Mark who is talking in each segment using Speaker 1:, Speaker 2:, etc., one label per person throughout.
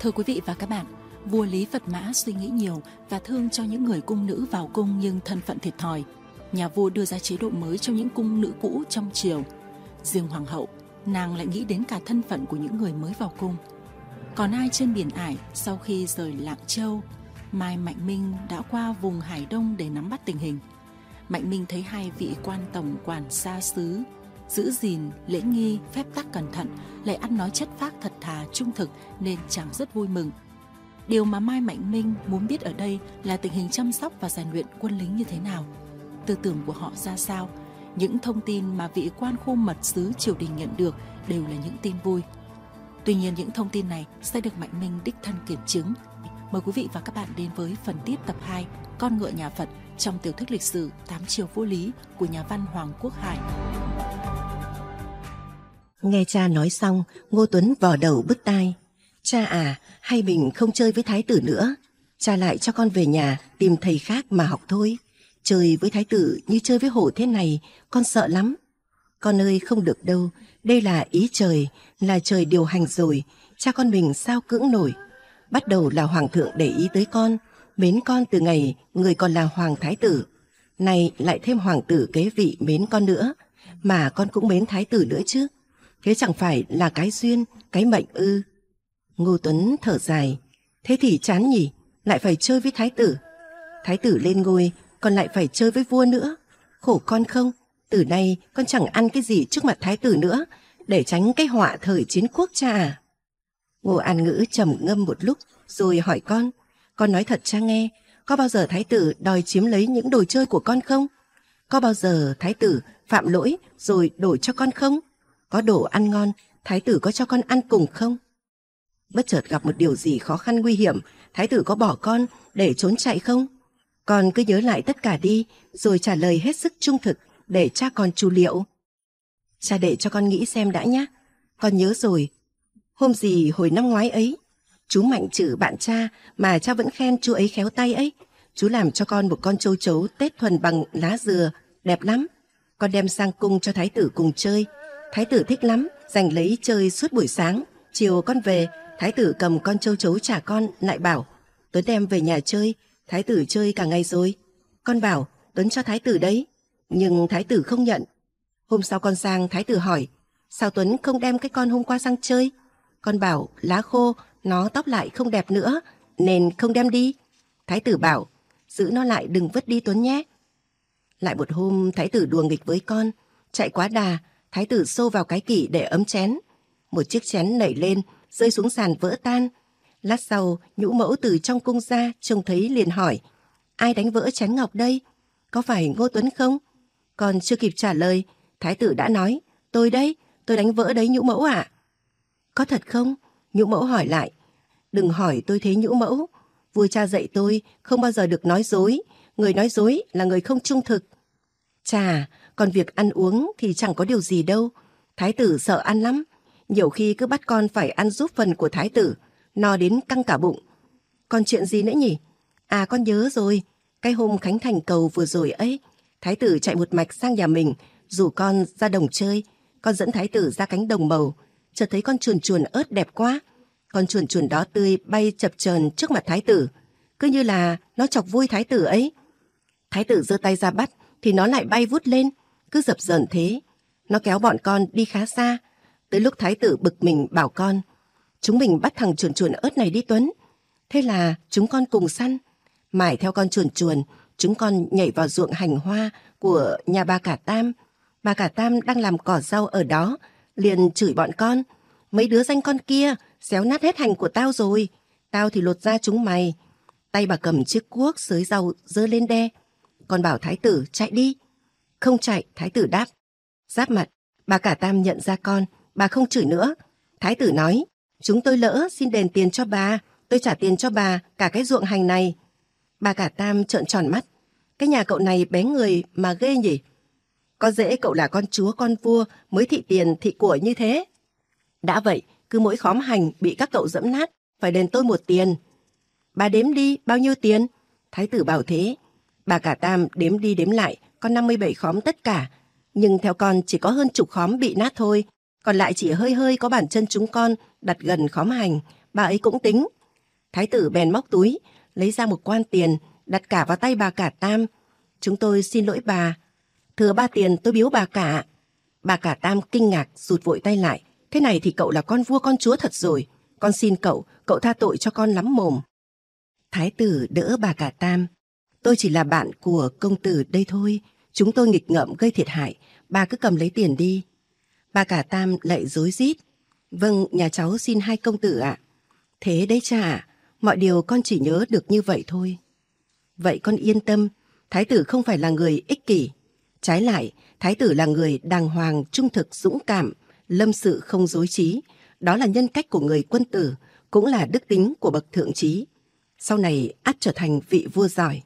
Speaker 1: Thưa quý vị và các bạn, vua Lý Phật Mã suy nghĩ nhiều và thương cho những người cung nữ vào cung nhưng thân phận thiệt thòi. Nhà vua đưa ra chế độ mới cho những cung nữ cũ trong triều. Riêng hoàng hậu, nàng lại nghĩ đến cả thân phận của những người mới vào cung. Còn ai trên biển Ải sau khi rời Lạng Châu, Mai Mạnh Minh đã qua vùng Hải Đông để nắm bắt tình hình. Mạnh Minh thấy hai vị quan tổng quản xa xứ giữ gìn lễ nghi, phép tắc cẩn thận, lại ăn nói chất phác thật thà, trung thực nên chàng rất vui mừng. Điều mà Mai Mạnh Minh muốn biết ở đây là tình hình chăm sóc và rèn luyện quân lính như thế nào, tư tưởng của họ ra sao. Những thông tin mà vị quan khô mật xứ triều đình nhận được đều là những tin vui. Tuy nhiên những thông tin này sẽ được Mạnh Minh đích thân kiểm chứng. Mời quý vị và các bạn đến với phần tiếp tập 2 Con ngựa nhà Phật trong tiểu thuyết lịch sử 8 triều vua Lý của nhà văn Hoàng Quốc Hải.
Speaker 2: Nghe cha nói xong, Ngô Tuấn vò đầu bứt tai. Cha à, hay mình không chơi với thái tử nữa. Cha lại cho con về nhà tìm thầy khác mà học thôi. Chơi với thái tử như chơi với hổ thế này, con sợ lắm. Con ơi, không được đâu. Đây là ý trời, là trời điều hành rồi. Cha con mình sao cưỡng nổi. Bắt đầu là hoàng thượng để ý tới con, mến con từ ngày người còn là hoàng thái tử. Này lại thêm hoàng tử kế vị mến con nữa. Mà con cũng mến thái tử nữa chứ. Thế chẳng phải là cái duyên, cái mệnh ư? Ngô Tuấn thở dài. Thế thì chán nhỉ, lại phải chơi với thái tử. Thái tử lên ngôi, con lại phải chơi với vua nữa. Khổ con không, từ nay con chẳng ăn cái gì trước mặt thái tử nữa, để tránh cái họa thời chiến quốc cha à. Ngô An Ngữ trầm ngâm một lúc, rồi hỏi con nói thật cha nghe, có bao giờ thái tử đòi chiếm lấy những đồ chơi của con không? Có bao giờ thái tử phạm lỗi rồi đổi cho con không? Có đồ ăn ngon, thái tử có cho con ăn cùng không? Bất chợt gặp một điều gì khó khăn nguy hiểm, thái tử có bỏ con để trốn chạy không? Con cứ nhớ lại tất cả đi, rồi trả lời hết sức trung thực để cha con chu liệu. Cha để cho con nghĩ xem đã nhé. Con nhớ rồi. Hôm gì hồi năm ngoái ấy, chú Mạnh Trử bạn cha mà cha vẫn khen chú ấy khéo tay ấy, chú làm cho con một con châu chấu tết thuần bằng lá dừa, đẹp lắm. Con đem sang cung cho thái tử cùng chơi. Thái tử thích lắm, giành lấy chơi suốt buổi sáng. Chiều con về, thái tử cầm con châu chấu trả con, lại bảo Tuấn đem về nhà chơi. Thái tử chơi cả ngày rồi. Con bảo Tuấn cho thái tử đấy, nhưng thái tử không nhận. Hôm sau con sang, thái tử hỏi sao Tuấn không đem cái con hôm qua sang chơi. Con bảo lá khô, nó tóc lại không đẹp nữa, nên không đem đi. Thái tử bảo giữ nó lại đừng vứt đi Tuấn nhé. Lại một hôm thái tử đùa nghịch với con, chạy quá đà, thái tử xô vào cái kỷ để ấm chén. Một chiếc chén nảy lên, rơi xuống sàn vỡ tan. Lát sau, nhũ mẫu từ trong cung ra, trông thấy liền hỏi ai đánh vỡ chén ngọc đây? Có phải Ngô Tuấn không? Còn chưa kịp trả lời, thái tử đã nói tôi đấy, tôi đánh vỡ đấy nhũ mẫu ạ. Có thật không? Nhũ mẫu hỏi lại. Đừng hỏi tôi thế nhũ mẫu. Vua cha dạy tôi không bao giờ được nói dối. Người nói dối là người không trung thực. Chà, còn việc ăn uống thì chẳng có điều gì đâu. Thái tử sợ ăn lắm. Nhiều khi cứ bắt con phải ăn giúp phần của thái tử, no đến căng cả bụng. Còn chuyện gì nữa nhỉ? À, con nhớ rồi. Cái hôm khánh thành cầu vừa rồi ấy, thái tử chạy một mạch sang nhà mình, rủ con ra đồng chơi. Con dẫn thái tử ra cánh đồng màu, chợt thấy con chuồn chuồn ớt đẹp quá. Con chuồn chuồn đó tươi bay chập chờn trước mặt thái tử, cứ như là nó chọc vui thái tử ấy. Thái tử giơ tay ra bắt thì nó lại bay vút lên, cứ dập dờn thế. Nó kéo bọn con đi khá xa. Tới lúc thái tử bực mình bảo con chúng mình bắt thằng chuồn chuồn ớt này đi Tuấn. Thế là chúng con cùng săn. Mải theo con chuồn chuồn, chúng con nhảy vào ruộng hành hoa của nhà bà Cả Tam. Bà Cả Tam đang làm cỏ rau ở đó, liền chửi bọn con. Mấy đứa danh con kia, xéo nát hết hành của tao rồi. Tao thì lột ra chúng mày. Tay bà cầm chiếc cuốc xới rau giơ lên đe. Con bảo thái tử chạy đi. Không chạy, thái tử đáp. Giáp mặt, bà Cả Tam nhận ra con, bà không chửi nữa. Thái tử nói, chúng tôi lỡ xin đền tiền cho bà, tôi trả tiền cho bà cả cái ruộng hành này. Bà Cả Tam trợn tròn mắt. Cái nhà cậu này bé người mà ghê nhỉ. Có dễ cậu là con chúa con vua mới thị tiền thị của như thế. Đã vậy, cứ mỗi khóm hành bị các cậu dẫm nát, phải đền tôi một tiền. Bà đếm đi, bao nhiêu tiền? Thái tử bảo thế. Bà Cả Tam đếm đi đếm lại, có 57 khóm tất cả. Nhưng theo con chỉ có hơn chục khóm bị nát thôi. Còn lại chỉ hơi hơi có bàn chân chúng con đặt gần khóm hành. bà ấy cũng tính. Thái tử bèn móc túi, lấy ra một quan tiền, đặt cả vào tay bà cả Tam. Chúng tôi xin lỗi bà. Thừa 3 tiền tôi biếu bà cả. Bà cả Tam kinh ngạc rụt vội tay lại. Thế này thì cậu là con vua con chúa thật rồi. Con xin cậu tha tội cho con lắm mồm. Thái tử đỡ bà cả Tam. Tôi chỉ là bạn của công tử đây thôi. Chúng tôi nghịch ngợm gây thiệt hại. Bà cứ cầm lấy tiền đi. Bà cả Tam lại rối rít. Vâng, nhà cháu xin 2 công tử ạ. Thế đấy cha ạ. Mọi điều con chỉ nhớ được như vậy thôi. Vậy con yên tâm. Thái tử không phải là người ích kỷ. Trái lại, thái tử là người đàng hoàng, trung thực, dũng cảm, lâm sự không dối trí. Đó là nhân cách của người quân tử, cũng là đức tính của bậc thượng trí. Sau này ắt trở thành vị vua giỏi.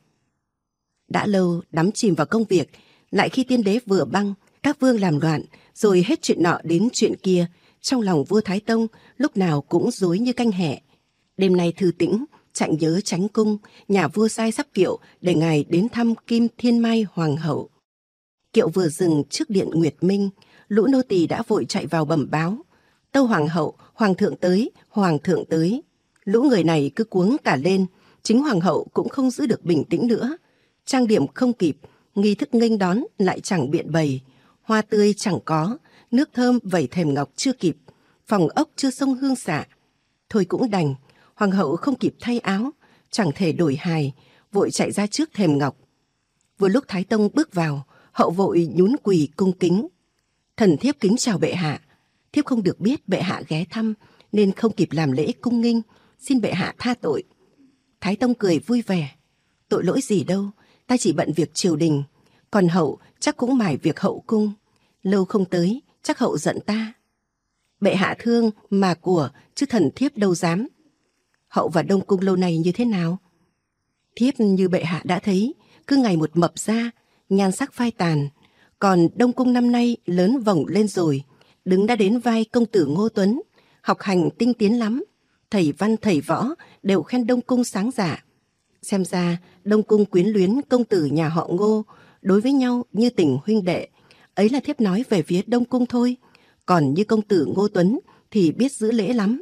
Speaker 2: Đã lâu đắm chìm vào công việc, lại khi tiên đế vừa băng, các vương làm loạn, rồi hết chuyện nọ đến chuyện kia, trong lòng vua Thái Tông lúc nào cũng rối như canh hẹ. Đêm nay thư tĩnh, chạy nhớ Chánh cung, nhà vua sai sắp kiệu để ngài đến thăm Kim Thiên Mai hoàng hậu. Kiệu vừa dừng trước điện Nguyệt Minh, lũ nô tỳ đã vội chạy vào bẩm báo. Tâu hoàng hậu, hoàng thượng tới, hoàng thượng tới. Lũ người này cứ cuống cả lên, chính hoàng hậu cũng không giữ được bình tĩnh nữa. Trang điểm không kịp, nghi thức nghênh đón lại chẳng biện bày. Hoa tươi chẳng có, nước thơm vẩy thềm ngọc chưa kịp, phòng ốc chưa xông hương xạ. Thôi cũng đành, hoàng hậu không kịp thay áo, chẳng thể đổi hài, vội chạy ra trước thềm ngọc. Vừa lúc Thái Tông bước vào, hậu vội nhún quỳ cung kính. Thần thiếp kính chào bệ hạ. Thiếp không được biết bệ hạ ghé thăm, nên không kịp làm lễ cung nghinh, xin bệ hạ tha tội. Thái Tông cười vui vẻ. Tội lỗi gì đâu, ta chỉ bận việc triều đình, còn hậu chắc cũng mải việc hậu cung. Lâu không tới, chắc hậu giận ta. Bệ hạ thương mà của, chứ thần thiếp đâu dám. Hậu và Đông Cung lâu nay như thế nào? Thiếp như bệ hạ đã thấy, cứ ngày một mập ra, nhan sắc phai tàn. Còn Đông Cung năm nay lớn vòng lên rồi, đứng đã đến vai công tử Ngô Tuấn, học hành tinh tiến lắm. Thầy văn thầy võ đều khen Đông Cung sáng dạ. Xem ra Đông Cung quyến luyến công tử nhà họ Ngô, đối với nhau như tình huynh đệ. Ấy là thiếp nói về phía Đông Cung thôi, còn như công tử Ngô Tuấn thì biết giữ lễ lắm.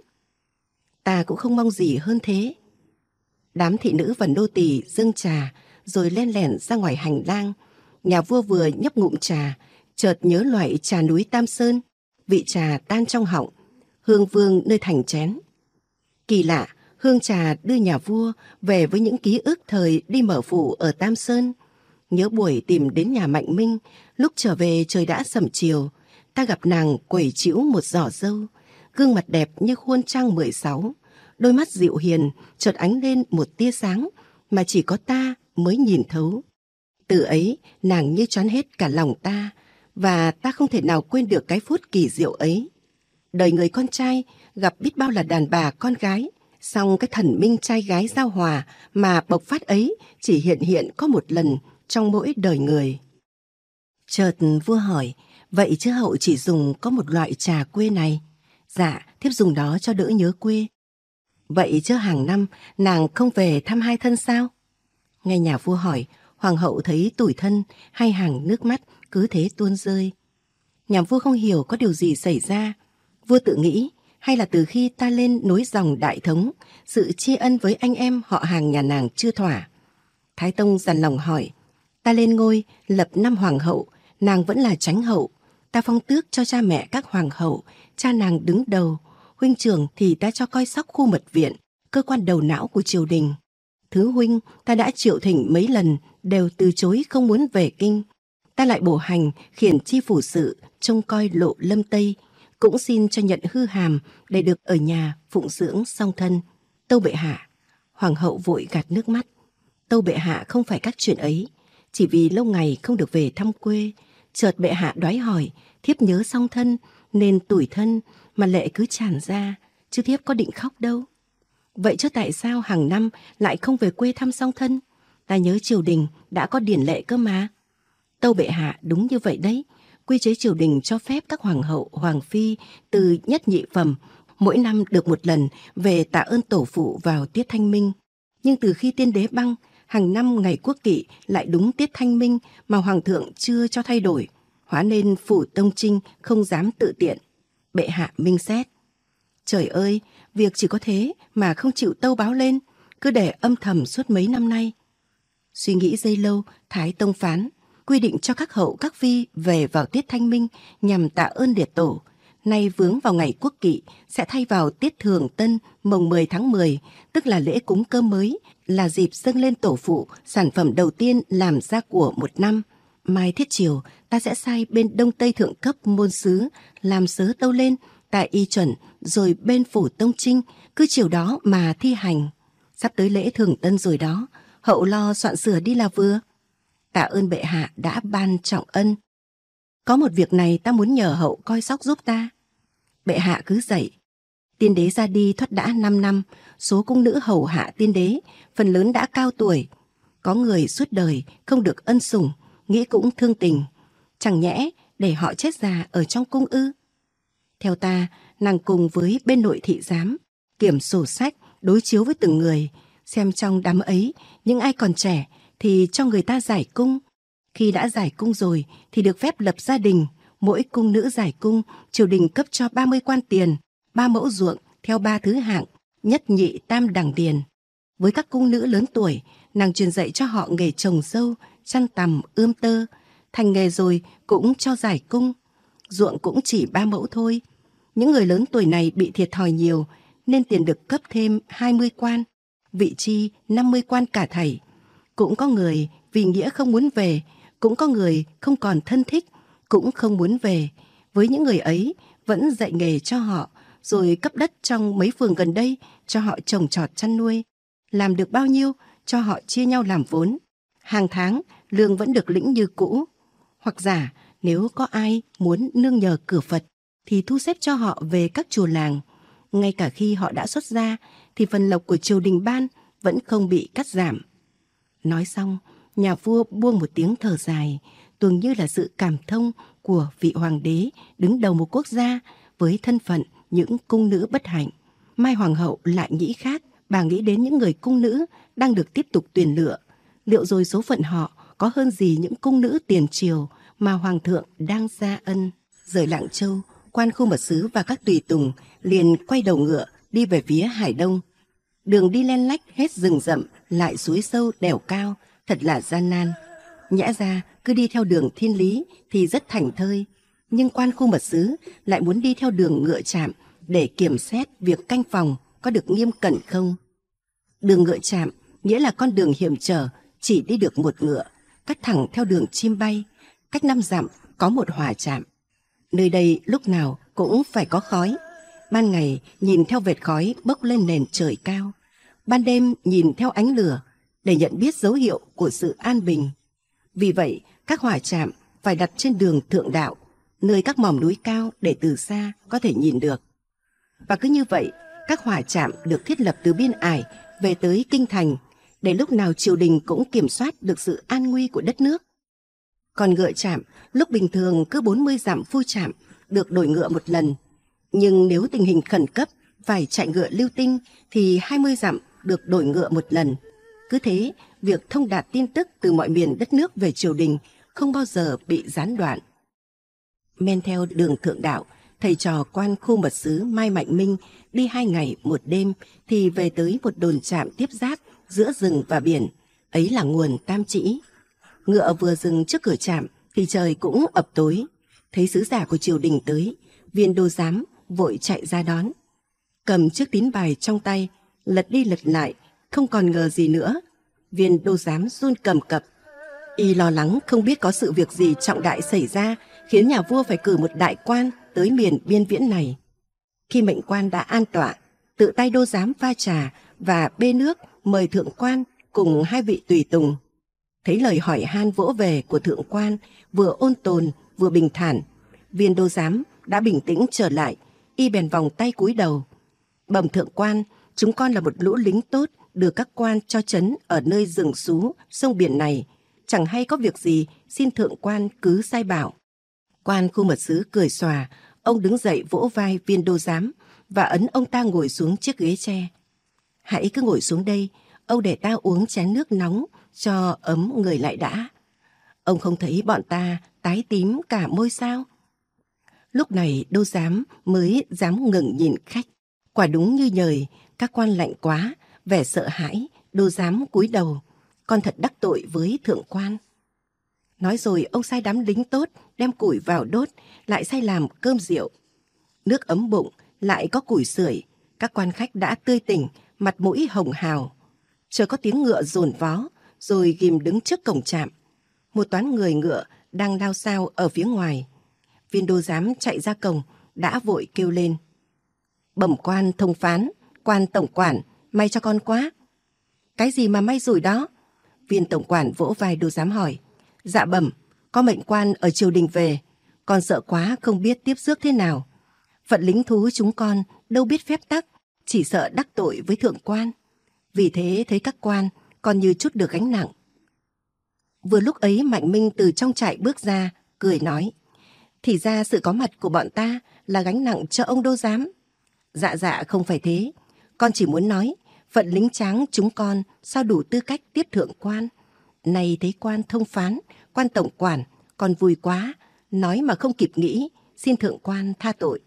Speaker 2: Ta cũng không mong gì hơn thế. Đám thị nữ và nô tỳ dâng trà, rồi len lẻn ra ngoài hành lang. Nhà vua vừa nhấp ngụm trà, chợt nhớ loại trà núi Tam Sơn, vị trà tan trong họng, hương vương nơi thành chén. Kỳ lạ, hương trà đưa nhà vua về với những ký ức thời đi mở phủ ở Tam Sơn. Nhớ buổi tìm đến nhà Mạnh Minh, lúc trở về trời đã sẩm chiều, ta gặp nàng quẩy chĩu một giỏ dâu, gương mặt đẹp như khuôn trăng 16, đôi mắt dịu hiền chợt ánh lên một tia sáng mà chỉ có ta mới nhìn thấu. Từ ấy nàng như choán hết cả lòng ta, và ta không thể nào quên được cái phút kỳ diệu ấy. Đời người con trai gặp biết bao là đàn bà con gái, song cái thần minh trai gái giao hòa mà bộc phát ấy chỉ hiện có một lần trong mỗi đời người. Chợt vua hỏi, vậy chứ hậu chỉ dùng có một loại trà quê này? Dạ, thiếp dùng đó cho đỡ nhớ quê. Vậy chứ hàng năm nàng không về thăm hai thân sao? Nghe nhà vua hỏi, hoàng hậu thấy tủi thân, hai hàng nước mắt cứ thế tuôn rơi. Nhà vua không hiểu có điều gì xảy ra. Vua tự nghĩ, hay là từ khi ta lên nối dòng đại thống, sự tri ân với anh em họ hàng nhà nàng chưa thỏa. Thái Tông dằn lòng hỏi, ta lên ngôi lập năm hoàng hậu, nàng vẫn là chánh hậu. Ta phong tước cho cha mẹ các hoàng hậu, cha nàng đứng đầu. Huynh trưởng thì ta cho coi sóc khu mật viện, cơ quan đầu não của triều đình. Thứ huynh ta đã triệu thỉnh mấy lần, đều từ chối không muốn về kinh. Ta lại bổ hành khiển chi phủ sự trông coi lộ lâm Tây, cũng xin cho nhận hư hàm để được ở nhà phụng dưỡng song thân. Tâu bệ hạ. Hoàng hậu vội gạt nước mắt. Tâu bệ hạ không phải các chuyện ấy, chỉ vì lâu ngày không được về thăm quê. Chợt bệ hạ đoái hỏi, thiếp nhớ song thân nên tủi thân mà lệ cứ tràn ra, chứ thiếp có định khóc đâu. Vậy chứ tại sao hàng năm lại không về quê thăm song thân? Ta nhớ triều đình đã có điển lệ cơ mà. Tâu bệ hạ, đúng như vậy đấy. Quy chế triều đình cho phép các hoàng hậu, hoàng phi từ nhất nhị phẩm mỗi năm được một lần về tạ ơn tổ phụ vào tiết Thanh Minh. Nhưng từ khi tiên đế băng, hàng năm ngày quốc kỵ lại đúng tiết Thanh Minh mà hoàng thượng chưa cho thay đổi, hóa nên phủ Tông Trinh không dám tự tiện. Bệ hạ minh xét. Trời ơi, Việc chỉ có thế mà không chịu tâu báo lên, cứ để âm thầm suốt mấy năm nay. Suy nghĩ giây lâu, Thái Tông phán quy định cho các hậu các vi về vào tiết Thanh Minh nhằm tạ ơn liệt tổ. Nay vướng vào ngày Quốc Kỵ sẽ thay vào tiết Thường Tân mồng 10 tháng 10, tức là lễ cúng cơm mới, là dịp dâng lên tổ phụ sản phẩm đầu tiên làm ra của một năm. Mai thiết chiều ta sẽ sai bên Đông Tây thượng cấp môn sứ làm sớ tâu lên tại y chuẩn, rồi bên phủ Tông Trinh cứ chiều đó mà thi hành. Sắp tới lễ Thường Tân rồi đó, hậu lo soạn sửa đi là vừa. Tạ ơn bệ hạ đã ban trọng ân. Có một việc này ta muốn nhờ hậu coi sóc giúp ta. Bệ hạ cứ dạy. Tiên đế ra đi thoát đã 5 năm, số cung nữ hầu hạ tiên đế phần lớn đã cao tuổi. Có người suốt đời không được ân sủng, nghĩ cũng thương tình. Chẳng nhẽ để họ chết già ở trong cung ư? Theo ta, nàng cùng với bên nội thị giám kiểm sổ sách, đối chiếu với từng người, xem trong đám ấy những ai còn trẻ thì cho người ta giải cung. Khi đã giải cung rồi thì được phép lập gia đình. Mỗi cung nữ giải cung, triều đình cấp cho 30 quan tiền, 3 mẫu ruộng theo 3 thứ hạng, nhất nhị tam đẳng điền. Với các cung nữ lớn tuổi, nàng truyền dạy cho họ nghề trồng dâu, chăn tằm, ươm tơ. Thành nghề rồi cũng cho giải cung. Ruộng cũng chỉ 3 mẫu thôi. Những người lớn tuổi này bị thiệt thòi nhiều nên tiền được cấp thêm 20 quan, vị chi 50 quan cả thảy. Cũng có người vì nghĩa không muốn về, cũng có người không còn thân thích, cũng không muốn về. Với những người ấy vẫn dạy nghề cho họ, rồi cấp đất trong mấy phường gần đây cho họ trồng trọt chăn nuôi. Làm được bao nhiêu cho họ chia nhau làm vốn. Hàng tháng lương vẫn được lĩnh như cũ. Hoặc giả nếu có ai muốn nương nhờ cửa Phật thì thu xếp cho họ về các chùa làng. Ngay cả khi họ đã xuất gia thì phần lộc của triều đình ban vẫn không bị cắt giảm. Nói xong, nhà vua buông một tiếng thở dài, tưởng như là sự cảm thông của vị hoàng đế đứng đầu một quốc gia với thân phận những cung nữ bất hạnh. Mai hoàng hậu lại nghĩ khác, bà nghĩ đến những người cung nữ đang được tiếp tục tuyển lựa. Liệu rồi số phận họ có hơn gì những cung nữ tiền triều mà hoàng thượng đang gia ân? Rời Lạng Châu, quan khu mật sứ và các tùy tùng liền quay đầu ngựa đi về phía Hải Đông. Đường đi len lách hết rừng rậm lại suối sâu đèo cao, thật là gian nan. Nhẽ ra cứ đi theo đường thiên lý thì rất thảnh thơi, nhưng quan khu mật sứ lại muốn đi theo đường ngựa trạm để kiểm xét việc canh phòng có được nghiêm cẩn không. Đường ngựa trạm nghĩa là con đường hiểm trở, chỉ đi được một ngựa, cắt thẳng theo đường chim bay, cách 5 dặm có một hỏa trạm. Nơi đây lúc nào cũng phải có khói. Ban ngày nhìn theo vệt khói bốc lên nền trời cao, ban đêm nhìn theo ánh lửa để nhận biết dấu hiệu của sự an bình. Vì vậy, các hỏa trạm phải đặt trên đường thượng đạo, nơi các mỏm núi cao để từ xa có thể nhìn được. Và cứ như vậy, các hỏa trạm được thiết lập từ biên ải về tới kinh thành, để lúc nào triều đình cũng kiểm soát được sự an nguy của đất nước. Còn ngựa trạm, lúc bình thường cứ 40 dặm phu trạm, được đổi ngựa một lần. Nhưng nếu tình hình khẩn cấp phải chạy ngựa lưu tinh thì 20 dặm được đổi ngựa một lần. Cứ thế, việc thông đạt tin tức từ mọi miền đất nước về triều đình không bao giờ bị gián đoạn. Men theo đường thượng đạo, thầy trò quan khu mật sứ Mai Mạnh Minh đi 2 ngày 1 đêm thì về tới một đồn trạm tiếp giáp giữa rừng và biển. Ấy là nguồn Tam Trĩ. Ngựa vừa dừng trước cửa trạm thì trời cũng ập tối. Thấy sứ giả của triều đình tới, viên đô giám vội chạy ra đón. Cầm chiếc tín bài trong tay, lật đi lật lại, không còn ngờ gì nữa. Viên đô giám run cầm cập. Y lo lắng không biết có sự việc gì trọng đại xảy ra, khiến nhà vua phải cử một đại quan tới miền biên viễn này. Khi mệnh quan đã an tọa, tự tay đô giám pha trà và bê nước mời thượng quan cùng 2 vị tùy tùng. Thấy lời hỏi han vỗ về của thượng quan vừa ôn tồn vừa bình thản, viên đô giám đã bình tĩnh trở lại. Y bèn vòng tay cúi đầu. Bẩm thượng quan, chúng con là một lũ lính tốt được các quan cho trấn ở nơi rừng xú sông biển này. Chẳng hay có việc gì, xin thượng quan cứ sai bảo. Quan khu mật sứ cười xòa, ông đứng dậy vỗ vai viên đô giám và ấn ông ta ngồi xuống chiếc ghế tre. Hãy cứ ngồi xuống đây, ông để ta uống chén nước nóng cho ấm người lại đã. Ông không thấy bọn ta tái tím cả môi sao? Lúc này đô giám mới dám ngẩng nhìn khách. Quả đúng như nhời, các quan lạnh quá, vẻ sợ hãi, Đô Giám cúi đầu. Con thật đắc tội với thượng quan. Nói rồi ông sai đám lính tốt đem củi vào đốt, lại sai làm cơm rượu. Nước ấm bụng, lại có củi sưởi, các quan khách đã tươi tỉnh, mặt mũi hồng hào. Chờ có tiếng ngựa dồn vó, rồi ghim đứng trước cổng trạm. Một toán người ngựa đang lao xao ở phía ngoài. Viên Đô Giám chạy ra cổng, đã vội kêu lên: Bẩm quan thông phán, quan tổng quản, may cho con quá. Cái gì mà may rủi đó? Viên tổng quản vỗ vai Đô Giám hỏi. Dạ bẩm, có mệnh quan ở triều đình về, con sợ quá không biết tiếp rước thế nào. Phận lính thú chúng con đâu biết phép tắc, chỉ sợ đắc tội với thượng quan. Vì thế thấy các quan còn như chút được gánh nặng. Vừa lúc ấy Mạnh Minh từ trong trại bước ra, cười nói: Thì ra sự có mặt của bọn ta là gánh nặng cho ông Đô Giám. Dạ không phải thế, con chỉ muốn nói phận lính tráng chúng con sao đủ tư cách tiếp thượng quan. Này thấy quan thông phán, quan tổng quản, con vui quá, nói mà không kịp nghĩ, xin thượng quan tha tội.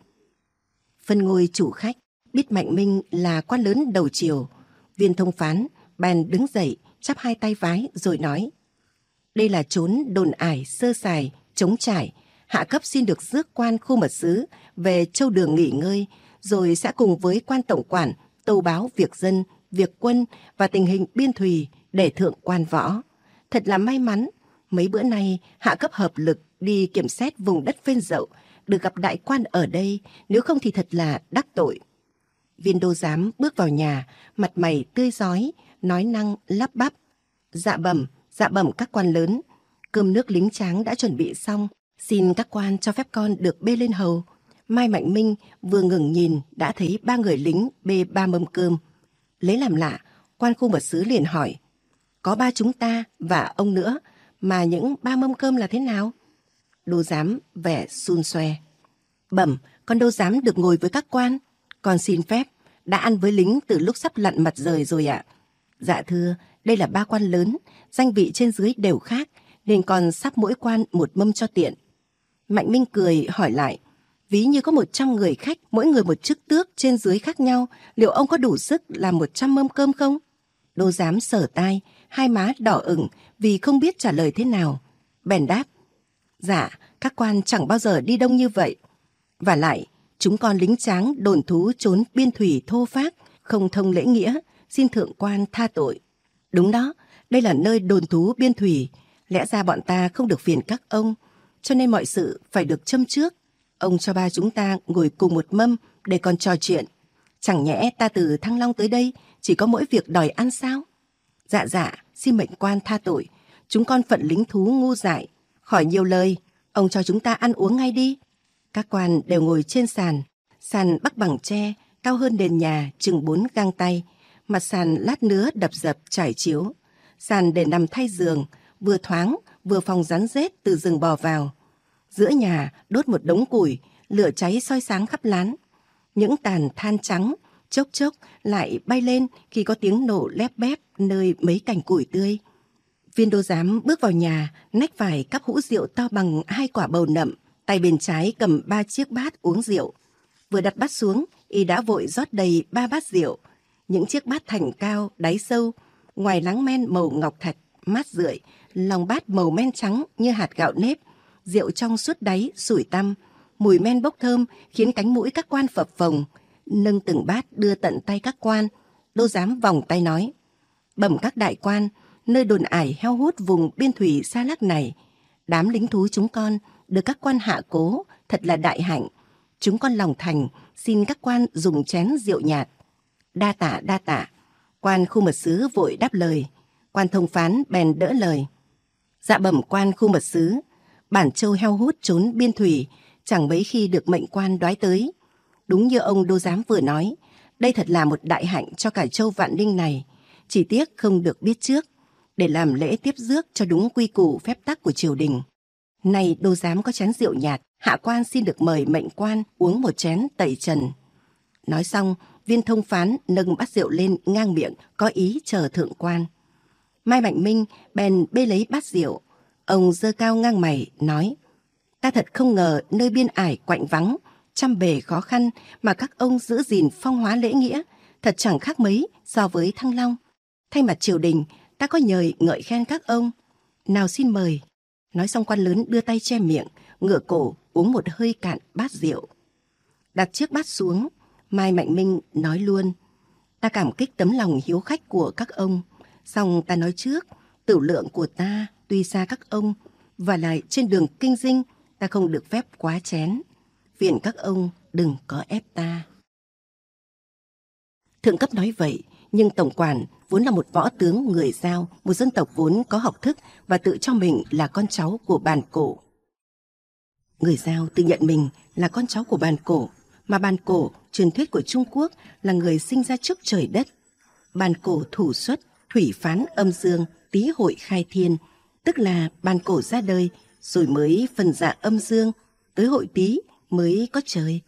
Speaker 2: Phân ngôi chủ khách biết Mạnh Minh là quan lớn đầu triều, Viên thông phán bèn đứng dậy chắp hai tay vái rồi nói: Đây là chốn đồn ải sơ sài, trống trải, hạ cấp xin được rước quan khu mật sứ về châu Đường nghỉ ngơi, rồi sẽ cùng với quan tổng quản tâu báo việc dân, việc quân và tình hình biên thùy để thượng quan võ. Thật là may mắn, mấy bữa nay hạ cấp hợp lực đi kiểm xét vùng đất phên dậu, được gặp đại quan ở đây, nếu không thì thật là đắc tội. Viên Đô Giám bước vào nhà, mặt mày tươi rói, nói năng lắp bắp: Dạ bẩm các quan lớn, cơm nước lính tráng đã chuẩn bị xong, xin các quan cho phép con được bê lên hầu. Mai Mạnh Minh vừa ngừng nhìn đã thấy ba người lính bê ba mâm cơm. Lấy làm lạ, quan khu mật sứ liền hỏi: Có ba chúng ta và ông nữa, mà những ba mâm cơm là thế nào? Đô Giám vẻ xun xoe: Bẩm, con đâu dám được ngồi với các quan. Con xin phép, đã ăn với lính từ lúc sắp lặn mặt rời rồi ạ. Dạ thưa, đây là ba quan lớn, danh vị trên dưới đều khác, nên con sắp mỗi quan một mâm cho tiện. Mạnh Minh cười hỏi lại: Ví như có 100 người khách, mỗi người một chức tước trên dưới khác nhau, liệu ông có đủ sức làm 100 mâm cơm không? Đô Giám sờ tai, hai má đỏ ửng vì không biết trả lời thế nào. Bèn đáp: Dạ, các quan chẳng bao giờ đi đông như vậy. Và lại, chúng con lính tráng đồn thú trốn biên thủy thô phác, không thông lễ nghĩa, xin thượng quan tha tội. Đúng đó, đây là nơi đồn thú biên thủy, lẽ ra bọn ta không được phiền các ông, cho nên mọi sự phải được châm trước. Ông cho ba chúng ta ngồi cùng một mâm để còn trò chuyện. Chẳng nhẽ ta từ Thăng Long tới đây chỉ có mỗi việc đòi ăn sao? Dạ, xin mệnh quan tha tội, chúng con phận lính thú ngu dại. Khỏi nhiều lời, ông cho chúng ta ăn uống ngay đi. Các quan đều ngồi trên sàn bắc bằng tre, cao hơn nền nhà chừng 4 gang tay, mặt sàn lát nứa đập dập trải chiếu. Sàn để nằm thay giường, vừa thoáng vừa phòng rắn rết từ rừng bò vào. Giữa nhà đốt một đống củi, lửa cháy soi sáng khắp lán. Những tàn than trắng chốc chốc lại bay lên khi có tiếng nổ lép bép nơi mấy cành củi tươi. Viên Đô Giám bước vào nhà, nách vài cắp hũ rượu to bằng 2 quả bầu nậm, tay bên trái cầm 3 chiếc bát uống rượu. Vừa đặt bát xuống, y đã vội rót đầy 3 bát rượu. Những chiếc bát thành cao, đáy sâu, ngoài láng men màu ngọc thạch, mát rượi, lòng bát màu men trắng như hạt gạo nếp, rượu trong suốt đáy, sủi tăm, mùi men bốc thơm khiến cánh mũi các quan phập phồng. Nâng từng bát đưa tận tay các quan, Đô Giám vòng tay nói: Bẩm các đại quan, nơi đồn ải heo hút vùng biên thủy xa lắc này, đám lính thú chúng con được các quan hạ cố, thật là đại hạnh. Chúng con lòng thành, xin các quan dùng chén rượu nhạt. Đa tạ. Quan khu mật sứ vội đáp lời. Quan thông phán bèn đỡ lời: Dạ bẩm quan khu mật sứ, bản châu heo hút trốn biên thủy chẳng mấy khi được mệnh quan đoái tới. Đúng như ông Đô Giám vừa nói, đây thật là một đại hạnh cho cả châu Vạn Ninh này. Chỉ tiếc không được biết trước, để làm lễ tiếp rước cho đúng quy củ phép tắc của triều đình. Này Đô Giám có chén rượu nhạt, hạ quan xin được mời mệnh quan uống một chén tẩy trần. Nói xong, Viên thông phán nâng bát rượu lên ngang miệng, có ý chờ thượng quan. Mai Mạnh Minh bèn bê lấy bát rượu. Ông giơ cao ngang mày nói: Ta thật không ngờ nơi biên ải quạnh vắng, trăm bề khó khăn mà các ông giữ gìn phong hóa lễ nghĩa, thật chẳng khác mấy so với Thăng Long. Thay mặt triều đình, ta có nhời ngợi khen các ông. Nào xin mời. Nói xong quan lớn đưa tay che miệng, ngửa cổ uống một hơi cạn bát rượu. Đặt chiếc bát xuống, Mai Mạnh Minh nói luôn: ta cảm kích tấm lòng hiếu khách của các ông. Xong ta nói trước, tửu lượng của ta tuy xa các ông, và lại trên đường kinh dinh ta không được phép quá chén. Phiền các ông đừng có ép ta. Thượng cấp nói vậy, nhưng tổng quản vốn là một võ tướng người Dao, một dân tộc vốn có học thức và tự cho mình là con cháu của bàn cổ. Người Dao tự nhận mình là con cháu của bàn cổ, mà bàn cổ, truyền thuyết của Trung Quốc, là người sinh ra trước trời đất. Bàn cổ thủ xuất, thủy phán âm dương, tý hội khai thiên, tức là bàn cổ ra đời, rồi mới phân dạ âm dương, tới hội tý mới có trời.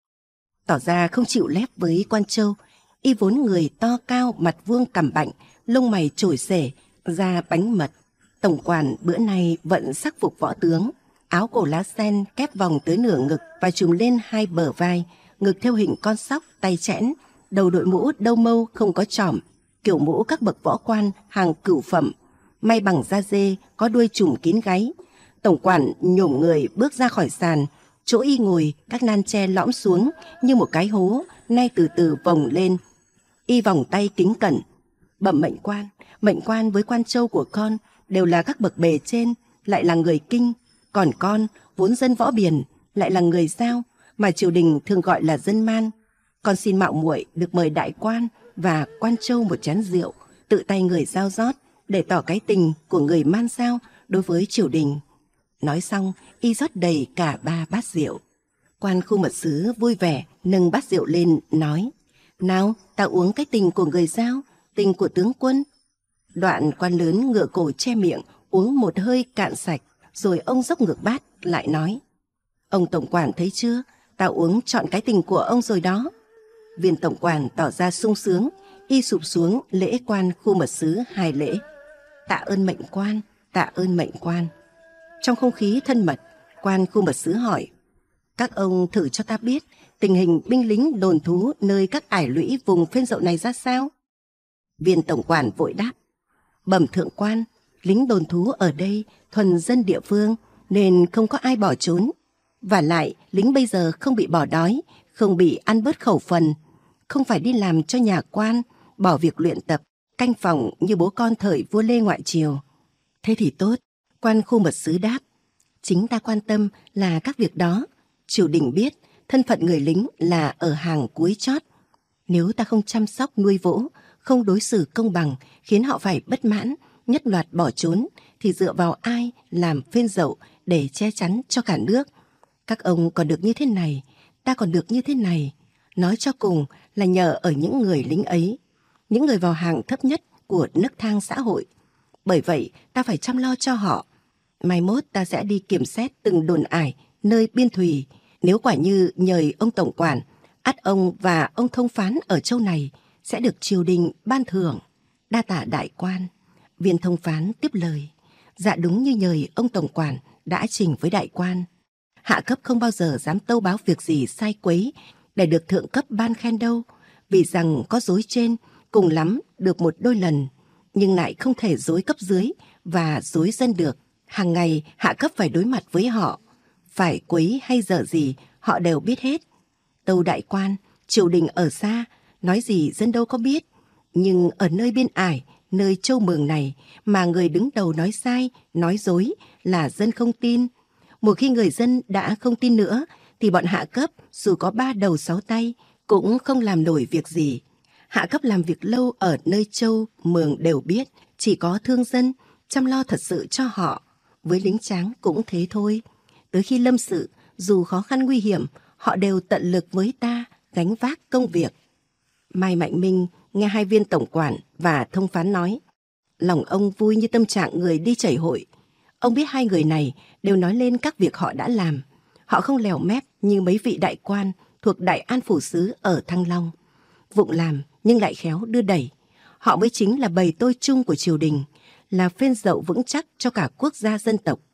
Speaker 2: Tỏ ra không chịu lép với Quan Châu, y vốn người to cao, mặt vuông cằm bạnh, lông mày trổi xể, da bánh mật. Tổng quản bữa nay vận sắc phục võ tướng, áo cổ lá sen kép vòng tới nửa ngực và trùm lên hai bờ vai, ngực theo hình con sóc, tay chẽn, đầu đội mũ đâu mâu không có chỏm, kiểu mũ các bậc võ quan hàng cửu phẩm, may bằng da dê, có đuôi trùm kín gáy. Tổng quản nhổm người bước ra khỏi sàn, chỗ y ngồi các nan tre lõm xuống như một cái hố, nay từ từ vòng lên. Y vòng tay kính cẩn: bẩm mệnh quan với Quan Châu của con đều là các bậc bề trên, lại là người Kinh, còn con vốn dân võ Biển, lại là người Dao, mà triều đình thường gọi là dân man. Con xin mạo muội được mời đại quan và Quan Châu một chén rượu, tự tay người Dao rót, để tỏ cái tình của người man Dao đối với triều đình. Nói xong, y rót đầy cả 3 bát rượu. Quan khu mật sứ vui vẻ nâng bát rượu lên nói: nào, ta uống cái tình của người Dao, tình của tướng quân. Đoạn quan lớn ngửa cổ che miệng uống một hơi cạn sạch, rồi ông dốc ngược bát lại nói: ông tổng quản thấy chưa, ta uống trọn cái tình của ông rồi đó. Viên tổng quản tỏ ra sung sướng, y sụp xuống lễ quan khu mật sứ 2 lễ. Tạ ơn mệnh quan, tạ ơn mệnh quan. Trong không khí thân mật, quan khu mật sứ hỏi: các ông thử cho ta biết tình hình binh lính đồn thú nơi các ải lũy vùng Phên Dậu này ra sao? Viên tổng quản vội đáp: bẩm thượng quan, lính đồn thú ở đây thuần dân địa phương nên không có ai bỏ trốn. Và lại lính bây giờ không bị bỏ đói, không bị ăn bớt khẩu phần, không phải đi làm cho nhà quan, bỏ việc luyện tập, canh phòng như bố con thời vua Lê ngoại triều. Thế thì tốt. Quan khu mật sứ đáp: chính ta quan tâm là các việc đó. Triều đình biết thân phận người lính là ở hàng cuối chót. Nếu ta không chăm sóc nuôi vỗ, không đối xử công bằng, khiến họ phải bất mãn, nhất loạt bỏ trốn, thì dựa vào ai làm Phên Dậu để che chắn cho cả nước? Các ông còn được như thế này, ta còn được như thế này. Nói cho cùng là nhờ ở những người lính ấy, những người vào hàng thấp nhất của nấc thang xã hội. Bởi vậy ta phải chăm lo cho họ. Mai mốt ta sẽ đi kiểm xét từng đồn ải nơi biên thùy. Nếu quả như nhời ông tổng quản, ắt ông và ông thông phán ở châu này sẽ được triều đình ban thưởng. Đa tạ đại quan. Viên thông phán tiếp lời: dạ đúng như nhời ông tổng quản đã trình với đại quan. Hạ cấp không bao giờ dám tâu báo việc gì sai quấy để được thượng cấp ban khen đâu, vì rằng có dối trên cùng lắm được một đôi lần, nhưng lại không thể dối cấp dưới và dối dân được. Hàng ngày hạ cấp phải đối mặt với họ, phải quấy hay dở gì họ đều biết hết. Tâu đại quan, triều đình ở xa, nói gì dân đâu có biết, nhưng ở nơi biên ải, nơi châu mường này mà người đứng đầu nói sai, nói dối là dân không tin. Một khi người dân đã không tin nữa thì bọn hạ cấp dù có 3 đầu 6 tay cũng không làm nổi việc gì. Hạ cấp làm việc lâu ở nơi châu mường đều biết, chỉ có thương dân, chăm lo thật sự cho họ. Với lính tráng cũng thế thôi. Tới khi lâm sự, dù khó khăn nguy hiểm, họ đều tận lực với ta gánh vác công việc. Mai Mạnh Minh nghe hai viên tổng quản và thông phán nói, lòng ông vui như tâm trạng người đi chảy hội. Ông biết hai người này đều nói lên các việc họ đã làm. Họ không lèo mép như mấy vị đại quan thuộc Đại An Phủ Sứ ở Thăng Long. Vụng làm nhưng lại khéo đưa đẩy. Họ mới chính là bầy tôi chung của triều đình, là phên dậu vững chắc cho cả quốc gia dân tộc.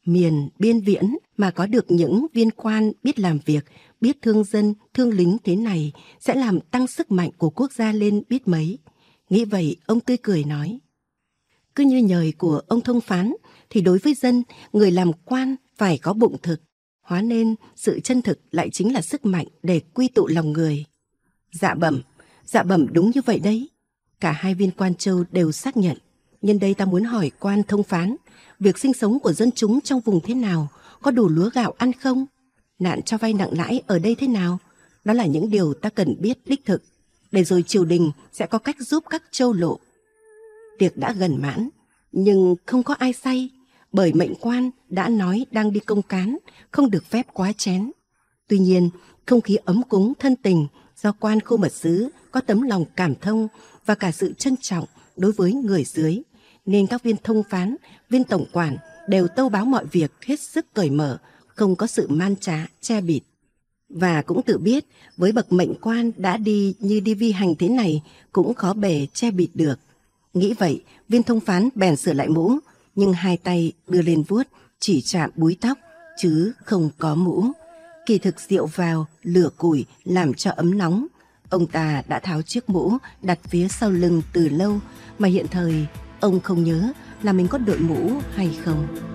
Speaker 2: miền biên viễn mà có được những viên quan biết làm việc, biết thương dân, thương lính thế này sẽ làm tăng sức mạnh của quốc gia lên biết mấy. Nghĩ vậy, ông tươi cười nói: cứ như nhời của ông thông phán, thì đối với dân, người làm quan phải có bụng thực. Hóa nên sự chân thực lại chính là sức mạnh để quy tụ lòng người. Dạ bẩm đúng như vậy đấy. Cả hai viên quan châu đều xác nhận. Nhân đây ta muốn hỏi quan thông phán, việc sinh sống của dân chúng trong vùng thế nào, có đủ lúa gạo ăn không? Nạn cho vay nặng lãi ở đây thế nào? Đó là những điều ta cần biết đích thực, để rồi triều đình sẽ có cách giúp các châu lộ. Tiệc đã gần mãn, nhưng không có ai say, bởi mệnh quan đã nói đang đi công cán, không được phép quá chén. Tuy nhiên, không khí ấm cúng thân tình do quan khu mật sứ có tấm lòng cảm thông và cả sự trân trọng đối với người dưới, nên các viên thông phán, viên tổng quản đều tâu báo mọi việc hết sức cởi mở, không có sự man trá, che bịt. Và cũng tự biết với bậc mệnh quan đã đi như đi vi hành thế này cũng khó bề che bịt được. Nghĩ vậy, viên thông phán bèn sửa lại mũ, nhưng hai tay đưa lên vuốt chỉ chạm búi tóc chứ không có mũ. Kỳ thực rượu vào, lửa củi làm cho ấm nóng. Ông ta đã tháo chiếc mũ đặt phía sau lưng từ lâu, mà hiện thời ông không nhớ là mình có đội mũ hay không.